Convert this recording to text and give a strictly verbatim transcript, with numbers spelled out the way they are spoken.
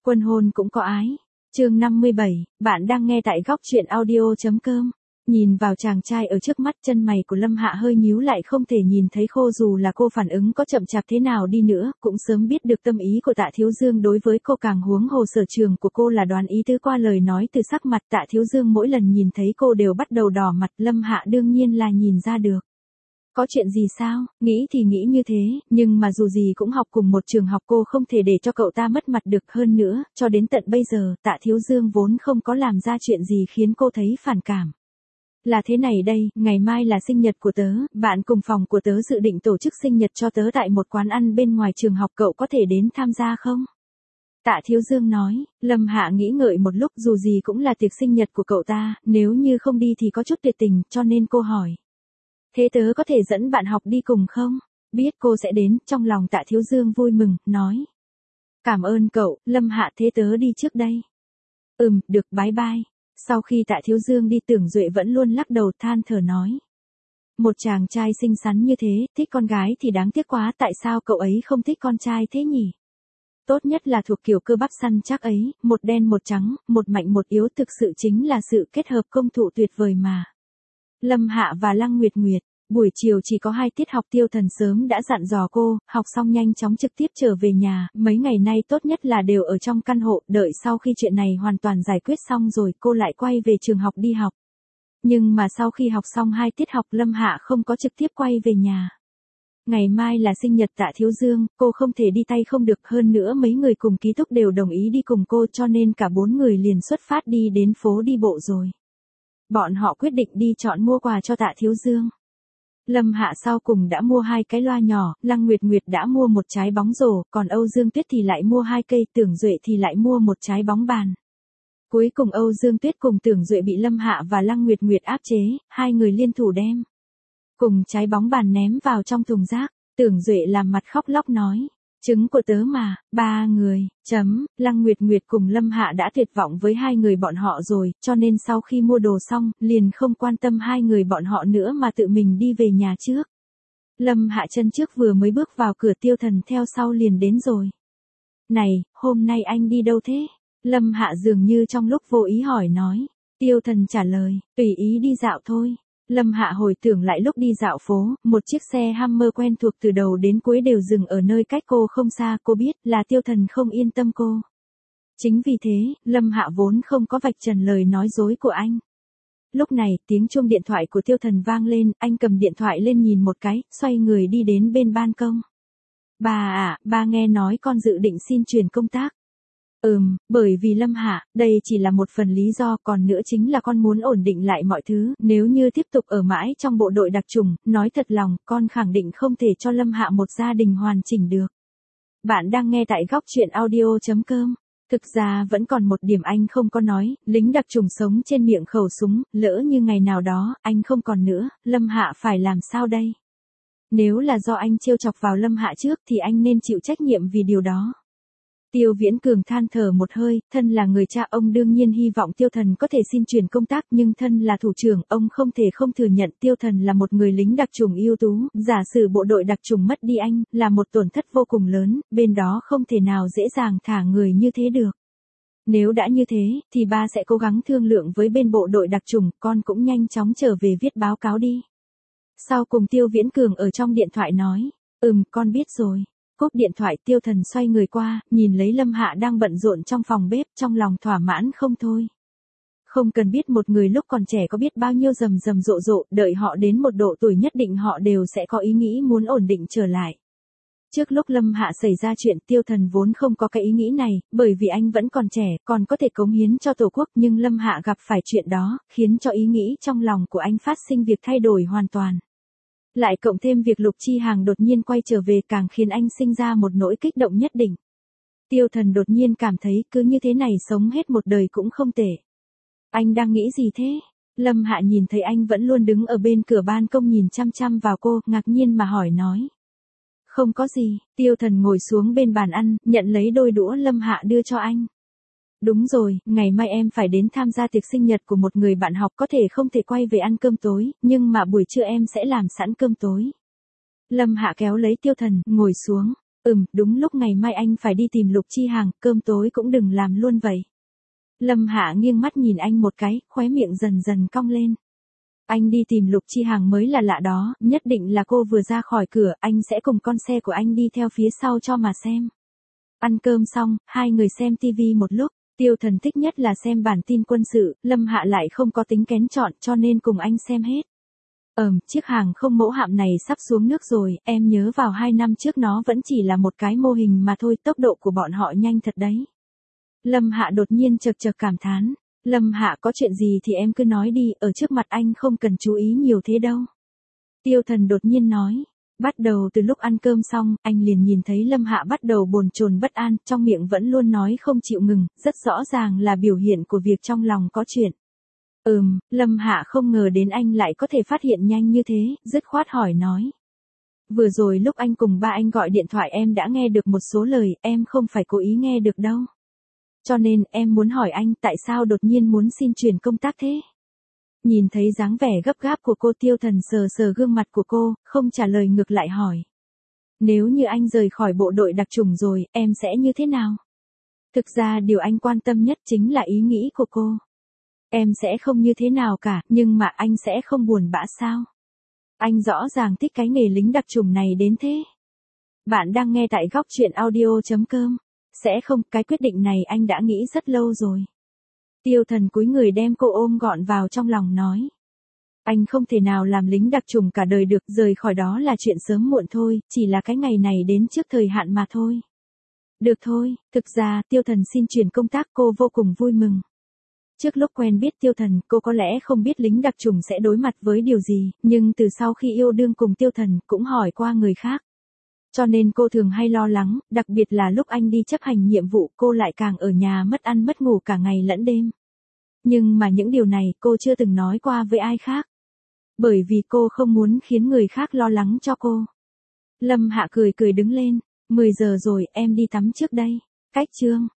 Quân hôn cũng có ái. Chương năm mươi bảy, bạn đang nghe tại góc truyện audio chấm com. Nhìn vào chàng trai ở trước mắt, chân mày của Lâm Hạ hơi nhíu lại, không thể nhìn thấy khô. Dù là cô phản ứng có chậm chạp thế nào đi nữa, cũng sớm biết được tâm ý của Tạ Thiếu Dương đối với cô, càng huống hồ sở trường của cô là đoán ý tứ qua lời nói từ sắc mặt. Tạ Thiếu Dương mỗi lần nhìn thấy cô đều bắt đầu đỏ mặt, Lâm Hạ đương nhiên là nhìn ra được. Có chuyện gì sao? Nghĩ thì nghĩ như thế, nhưng mà dù gì cũng học cùng một trường học, cô không thể để cho cậu ta mất mặt được. Hơn nữa, cho đến tận bây giờ, Tạ Thiếu Dương vốn không có làm ra chuyện gì khiến cô thấy phản cảm. Là thế này đây, ngày mai là sinh nhật của tớ, bạn cùng phòng của tớ dự định tổ chức sinh nhật cho tớ tại một quán ăn bên ngoài trường học, cậu có thể đến tham gia không? Tạ Thiếu Dương nói. Lâm Hạ nghĩ ngợi một lúc, dù gì cũng là tiệc sinh nhật của cậu ta, nếu như không đi thì có chút tuyệt tình, cho nên cô hỏi. Thế tớ có thể dẫn bạn học đi cùng không? Biết cô sẽ đến, trong lòng Tạ Thiếu Dương vui mừng, nói. Cảm ơn cậu, Lâm Hạ, thế tớ đi trước đây. Ừm, được, bye bye. Sau khi Tạ Thiếu Dương đi, Tưởng Duệ vẫn luôn lắc đầu than thở nói. Một chàng trai xinh xắn như thế, thích con gái thì đáng tiếc quá, tại sao cậu ấy không thích con trai thế nhỉ? Tốt nhất là thuộc kiểu cơ bắp săn chắc ấy, một đen một trắng, một mạnh một yếu, thực sự chính là sự kết hợp công thụ tuyệt vời mà. Lâm Hạ và Lăng Nguyệt Nguyệt, buổi chiều chỉ có hai tiết học, Tiêu Thần sớm đã dặn dò cô, học xong nhanh chóng trực tiếp trở về nhà, mấy ngày nay tốt nhất là đều ở trong căn hộ, đợi sau khi chuyện này hoàn toàn giải quyết xong rồi, cô lại quay về trường học đi học. Nhưng mà sau khi học xong hai tiết học, Lâm Hạ không có trực tiếp quay về nhà. Ngày mai là sinh nhật Tạ Thiếu Dương, cô không thể đi tay không được, hơn nữa mấy người cùng ký túc đều đồng ý đi cùng cô, cho nên cả bốn người liền xuất phát đi đến phố đi bộ rồi. Bọn họ quyết định đi chọn mua quà cho Tạ Thiếu Dương. Lâm Hạ sau cùng đã mua hai cái loa nhỏ, Lăng Nguyệt Nguyệt đã mua một trái bóng rổ, còn Âu Dương Tuyết thì lại mua hai cây, Tưởng Duệ thì lại mua một trái bóng bàn. Cuối cùng Âu Dương Tuyết cùng Tưởng Duệ bị Lâm Hạ và Lăng Nguyệt Nguyệt áp chế, hai người liên thủ đem cùng trái bóng bàn ném vào trong thùng rác. Tưởng Duệ làm mặt khóc lóc nói. Trứng của tớ mà, ba người, chấm, Lăng Nguyệt Nguyệt cùng Lâm Hạ đã tuyệt vọng với hai người bọn họ rồi, cho nên sau khi mua đồ xong, liền không quan tâm hai người bọn họ nữa mà tự mình đi về nhà trước. Lâm Hạ chân trước vừa mới bước vào cửa, Tiêu Thần theo sau liền đến rồi. Này, hôm nay anh đi đâu thế? Lâm Hạ dường như trong lúc vô ý hỏi nói. Tiêu Thần trả lời, tùy ý đi dạo thôi. Lâm Hạ hồi tưởng lại lúc đi dạo phố, một chiếc xe Hummer quen thuộc từ đầu đến cuối đều dừng ở nơi cách cô không xa, cô biết là Tiêu Thần không yên tâm cô. Chính vì thế, Lâm Hạ vốn không có vạch trần lời nói dối của anh. Lúc này, tiếng chuông điện thoại của Tiêu Thần vang lên, anh cầm điện thoại lên nhìn một cái, xoay người đi đến bên ban công. Bà à, ba nghe nói con dự định xin chuyển công tác. Ừm, bởi vì Lâm Hạ, đây chỉ là một phần lý do, còn nữa chính là con muốn ổn định lại mọi thứ, nếu như tiếp tục ở mãi trong bộ đội đặc chủng, nói thật lòng, con khẳng định không thể cho Lâm Hạ một gia đình hoàn chỉnh được. Bạn đang nghe tại góc truyện audio chấm com. Thực ra vẫn còn một điểm anh không có nói, lính đặc chủng sống trên miệng khẩu súng, lỡ như ngày nào đó, anh không còn nữa, Lâm Hạ phải làm sao đây? Nếu là do anh trêu chọc vào Lâm Hạ trước thì anh nên chịu trách nhiệm vì điều đó. Tiêu Viễn Cường than thở một hơi, thân là người cha ông đương nhiên hy vọng Tiêu Thần có thể xin chuyển công tác, nhưng thân là thủ trưởng, ông không thể không thừa nhận Tiêu Thần là một người lính đặc chủng ưu tú, giả sử bộ đội đặc chủng mất đi anh, là một tổn thất vô cùng lớn, bên đó không thể nào dễ dàng thả người như thế được. Nếu đã như thế, thì ba sẽ cố gắng thương lượng với bên bộ đội đặc chủng, con cũng nhanh chóng trở về viết báo cáo đi. Sau cùng Tiêu Viễn Cường ở trong điện thoại nói, ừm, con biết rồi. Cúp điện thoại, Tiêu Thần xoay người qua, nhìn lấy Lâm Hạ đang bận rộn trong phòng bếp, trong lòng thỏa mãn không thôi. Không cần biết một người lúc còn trẻ có biết bao nhiêu rầm rầm rộ rộ, đợi họ đến một độ tuổi nhất định họ đều sẽ có ý nghĩ muốn ổn định trở lại. Trước lúc Lâm Hạ xảy ra chuyện, Tiêu Thần vốn không có cái ý nghĩ này, bởi vì anh vẫn còn trẻ, còn có thể cống hiến cho Tổ quốc, nhưng Lâm Hạ gặp phải chuyện đó, khiến cho ý nghĩ trong lòng của anh phát sinh việc thay đổi hoàn toàn. Lại cộng thêm việc Lục Chi Hàng đột nhiên quay trở về càng khiến anh sinh ra một nỗi kích động nhất định. Tiêu Thần đột nhiên cảm thấy cứ như thế này sống hết một đời cũng không tệ. Anh đang nghĩ gì thế? Lâm Hạ nhìn thấy anh vẫn luôn đứng ở bên cửa ban công nhìn chăm chăm vào cô, ngạc nhiên mà hỏi nói. Không có gì, Tiêu Thần ngồi xuống bên bàn ăn, nhận lấy đôi đũa Lâm Hạ đưa cho anh. Đúng rồi, ngày mai em phải đến tham gia tiệc sinh nhật của một người bạn học, có thể không thể quay về ăn cơm tối, nhưng mà buổi trưa em sẽ làm sẵn cơm tối. Lâm Hạ kéo lấy Tiêu Thần, ngồi xuống. Ừm, đúng lúc ngày mai anh phải đi tìm Lục Chi Hàng, cơm tối cũng đừng làm luôn vậy. Lâm Hạ nghiêng mắt nhìn anh một cái, khóe miệng dần dần cong lên. Anh đi tìm Lục Chi Hàng mới là lạ đó, nhất định là cô vừa ra khỏi cửa, anh sẽ cùng con xe của anh đi theo phía sau cho mà xem. Ăn cơm xong, hai người xem tivi một lúc, Tiêu Thần thích nhất là xem bản tin quân sự, Lâm Hạ lại không có tính kén chọn cho nên cùng anh xem hết. Ờm, chiếc hàng không mẫu hạm này sắp xuống nước rồi, em nhớ vào hai năm trước nó vẫn chỉ là một cái mô hình mà thôi, tốc độ của bọn họ nhanh thật đấy. Lâm Hạ đột nhiên chật chật cảm thán. Lâm Hạ có chuyện gì thì em cứ nói đi, ở trước mặt anh không cần chú ý nhiều thế đâu. Tiêu Thần đột nhiên nói. Bắt đầu từ lúc ăn cơm xong, anh liền nhìn thấy Lâm Hạ bắt đầu bồn chồn bất an, trong miệng vẫn luôn nói không chịu ngừng, rất rõ ràng là biểu hiện của việc trong lòng có chuyện. Ừm, Lâm Hạ không ngờ đến anh lại có thể phát hiện nhanh như thế, dứt khoát hỏi nói. Vừa rồi lúc anh cùng ba anh gọi điện thoại em đã nghe được một số lời, em không phải cố ý nghe được đâu. Cho nên em muốn hỏi anh tại sao đột nhiên muốn xin chuyển công tác thế? Nhìn thấy dáng vẻ gấp gáp của cô, Tiêu Thần sờ sờ gương mặt của cô, không trả lời ngược lại hỏi. Nếu như anh rời khỏi bộ đội đặc chủng rồi, em sẽ như thế nào? Thực ra điều anh quan tâm nhất chính là ý nghĩ của cô. Em sẽ không như thế nào cả, nhưng mà anh sẽ không buồn bã sao? Anh rõ ràng thích cái nghề lính đặc chủng này đến thế. Bạn đang nghe tại góc truyện audio chấm com. Sẽ không, cái quyết định này anh đã nghĩ rất lâu rồi. Tiêu Thần cúi người đem cô ôm gọn vào trong lòng nói. Anh không thể nào làm lính đặc chủng cả đời được, rời khỏi đó là chuyện sớm muộn thôi, chỉ là cái ngày này đến trước thời hạn mà thôi. Được thôi, thực ra Tiêu Thần xin chuyển công tác, cô vô cùng vui mừng. Trước lúc quen biết Tiêu Thần, cô có lẽ không biết lính đặc chủng sẽ đối mặt với điều gì, nhưng từ sau khi yêu đương cùng Tiêu Thần, cũng hỏi qua người khác. Cho nên cô thường hay lo lắng, đặc biệt là lúc anh đi chấp hành nhiệm vụ, cô lại càng ở nhà mất ăn mất ngủ cả ngày lẫn đêm. Nhưng mà những điều này cô chưa từng nói qua với ai khác. Bởi vì cô không muốn khiến người khác lo lắng cho cô. Lâm Hạ cười cười đứng lên. mười giờ rồi, em đi tắm trước đây. Cách chương.